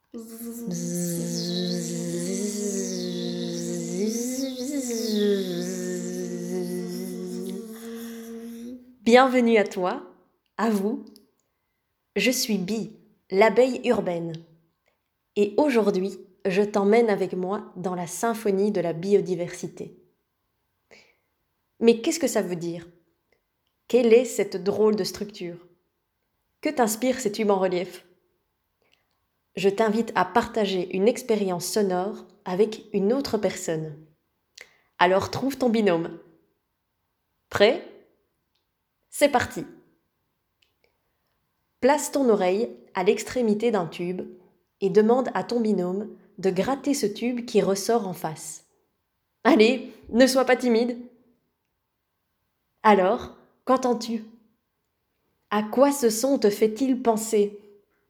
Bienvenue à toi, à vous. Je suis Bee, l'abeille urbaine. Et aujourd'hui, je t'emmène avec moi dans la symphonie de la biodiversité. Mais qu'est-ce que ça veut dire? Quelle est cette drôle de structure? Que t'inspire ces tubes en relief? Je t'invite à partager une expérience sonore avec une autre personne. Alors trouve ton binôme. Prêt? C'est parti! Place ton oreille à l'extrémité d'un tube et demande à ton binôme de gratter ce tube qui ressort en face. Allez, ne sois pas timide. Alors, qu'entends-tu? À quoi ce son te fait-il penser?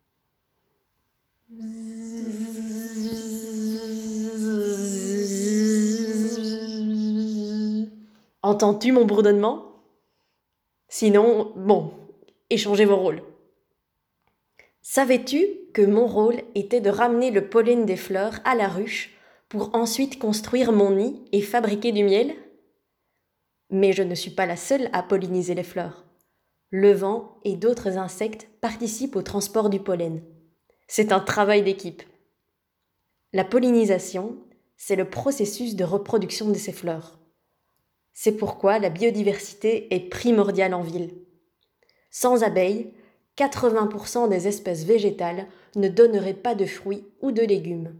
Entends-tu mon bourdonnement? Sinon, bon, échangez vos rôles. Savais-tu que mon rôle était de ramener le pollen des fleurs à la ruche pour ensuite construire mon nid et fabriquer du miel? Mais je ne suis pas la seule à polliniser les fleurs. Le vent et d'autres insectes participent au transport du pollen. C'est un travail d'équipe. La pollinisation, c'est le processus de reproduction de ces fleurs. C'est pourquoi la biodiversité est primordiale en ville. Sans abeilles, 80% des espèces végétales ne donneraient pas de fruits ou de légumes.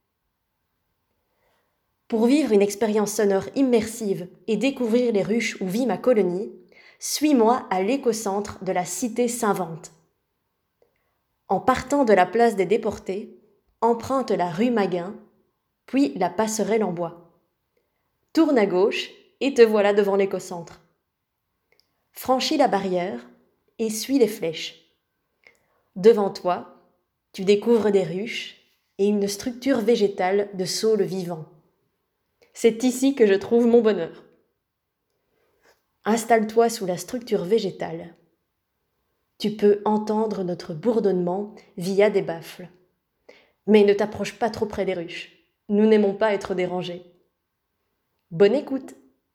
Pour vivre une expérience sonore immersive et découvrir les ruches où vit ma colonie, suis-moi à l'écocentre de la cité Saint-Vente. En partant de la place des Déportés, emprunte la rue Maguin, puis la passerelle en bois. Tourne à gauche et te voilà devant l'écocentre. Franchis la barrière et suis les flèches. Devant toi, tu découvres des ruches et une structure végétale de saules vivants. C'est ici que je trouve mon bonheur. Installe-toi sous la structure végétale. Tu peux entendre notre bourdonnement via des baffles. Mais ne t'approche pas trop près des ruches. Nous n'aimons pas être dérangés. Bonne écoute!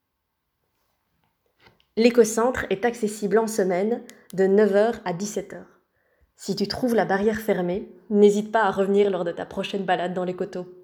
L'écocentre est accessible en semaine de 9h à 17h. Si tu trouves la barrière fermée, n'hésite pas à revenir lors de ta prochaine balade dans les coteaux.